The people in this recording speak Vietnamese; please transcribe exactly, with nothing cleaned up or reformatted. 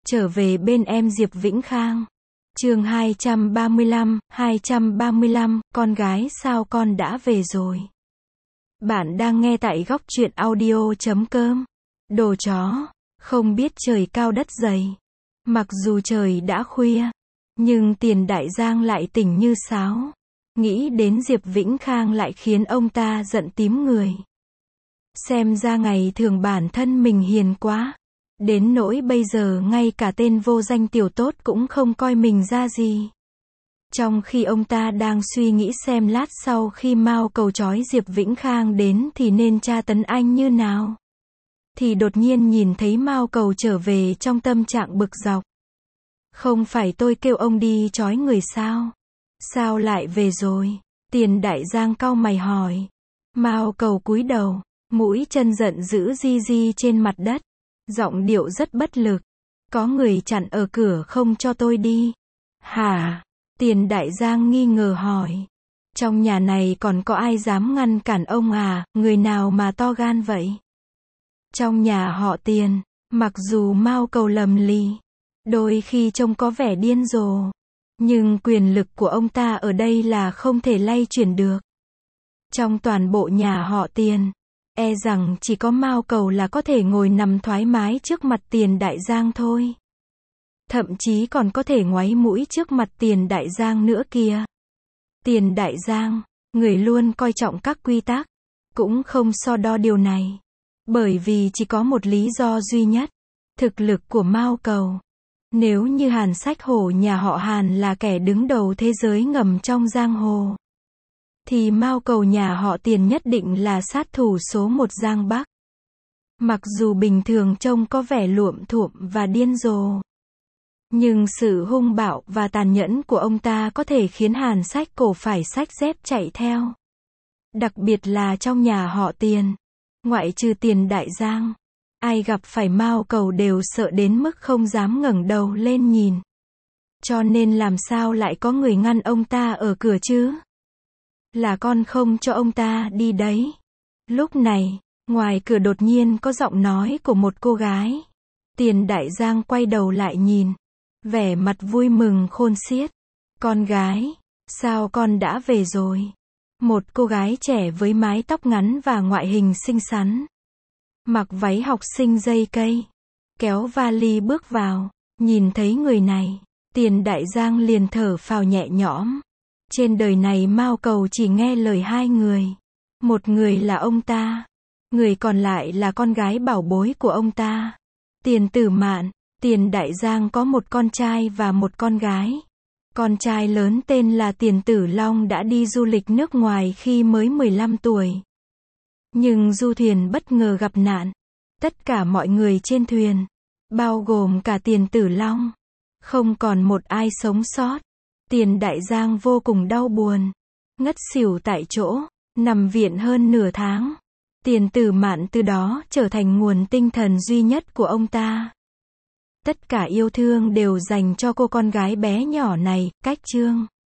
Trở về bên em Diệp Vĩnh Khang. Chương hai trăm ba mươi lăm, hai trăm ba mươi lăm, con gái sao con đã về rồi. Bạn đang nghe tại góc truyện audio chấm com. Đồ chó, không biết trời cao đất dày. Mặc dù trời đã khuya, nhưng Tiền Đại Giang lại tỉnh như sáo. Nghĩ đến Diệp Vĩnh Khang lại khiến ông ta giận tím người. Xem ra ngày thường bản thân mình hiền quá. Đến nỗi bây giờ ngay cả tên vô danh tiểu tốt cũng không coi mình ra gì. Trong khi ông ta đang suy nghĩ xem lát sau khi Mao Cầu trói Diệp Vĩnh Khang đến thì nên tra tấn anh như nào, thì đột nhiên nhìn thấy Mao Cầu trở về trong tâm trạng bực dọc. Không phải tôi kêu ông đi trói người sao? Sao lại về rồi? Tiền Đại Giang cau mày hỏi. Mao Cầu cúi đầu, mũi chân giận dữ di di trên mặt đất. Giọng điệu rất bất lực. Có người chặn ở cửa không cho tôi đi. Hả? Tiền Đại Giang nghi ngờ hỏi. Trong nhà này còn có ai dám ngăn cản ông à, người nào mà to gan vậy? Trong nhà họ Tiền, mặc dù Mao Cầu lầm lì, đôi khi trông có vẻ điên rồ, nhưng quyền lực của ông ta ở đây là không thể lay chuyển được. Trong toàn bộ nhà họ Tiền, e rằng chỉ có Mao Cầu là có thể ngồi nằm thoải mái trước mặt Tiền Đại Giang thôi. Thậm chí còn có thể ngoáy mũi trước mặt Tiền Đại Giang nữa kìa. Tiền Đại Giang, người luôn coi trọng các quy tắc, cũng không so đo điều này. Bởi vì chỉ có một lý do duy nhất, thực lực của Mao Cầu. Nếu như Hàn Sách Hổ nhà họ Hàn là kẻ đứng đầu thế giới ngầm trong giang hồ, thì Mao Cầu nhà họ Tiền nhất định là sát thủ số một Giang Bắc. Mặc dù bình thường trông có vẻ luộm thuộm và điên rồ, nhưng sự hung bạo và tàn nhẫn của ông ta có thể khiến Hàn Sách Cổ phải xách dép chạy theo. Đặc biệt là trong nhà họ Tiền, ngoại trừ Tiền Đại Giang, ai gặp phải Mao Cầu đều sợ đến mức không dám ngẩng đầu lên nhìn. Cho nên làm sao lại có người ngăn ông ta ở cửa chứ? Là con không cho ông ta đi đấy. Lúc này, ngoài cửa đột nhiên có giọng nói của một cô gái. Tiền Đại Giang quay đầu lại nhìn, vẻ mặt vui mừng khôn xiết. Con gái, sao con đã về rồi? Một cô gái trẻ với mái tóc ngắn và ngoại hình xinh xắn, mặc váy học sinh dây cây, kéo vali bước vào. Nhìn thấy người này, Tiền Đại Giang liền thở phào nhẹ nhõm. Trên đời này Mao Cầu chỉ nghe lời hai người. Một người là ông ta, người còn lại là con gái bảo bối của ông ta, Tiền Tử Mạn. Tiền Đại Giang có một con trai và một con gái. Con trai lớn tên là Tiền Tử Long đã đi du lịch nước ngoài khi mới mười lăm tuổi. Nhưng du thuyền bất ngờ gặp nạn. Tất cả mọi người trên thuyền, bao gồm cả Tiền Tử Long, không còn một ai sống sót. Tiền Đại Giang vô cùng đau buồn, ngất xỉu tại chỗ, nằm viện hơn nửa tháng. Tiền Tử Mạn từ đó trở thành nguồn tinh thần duy nhất của ông ta. Tất cả yêu thương đều dành cho cô con gái bé nhỏ này. Cách chương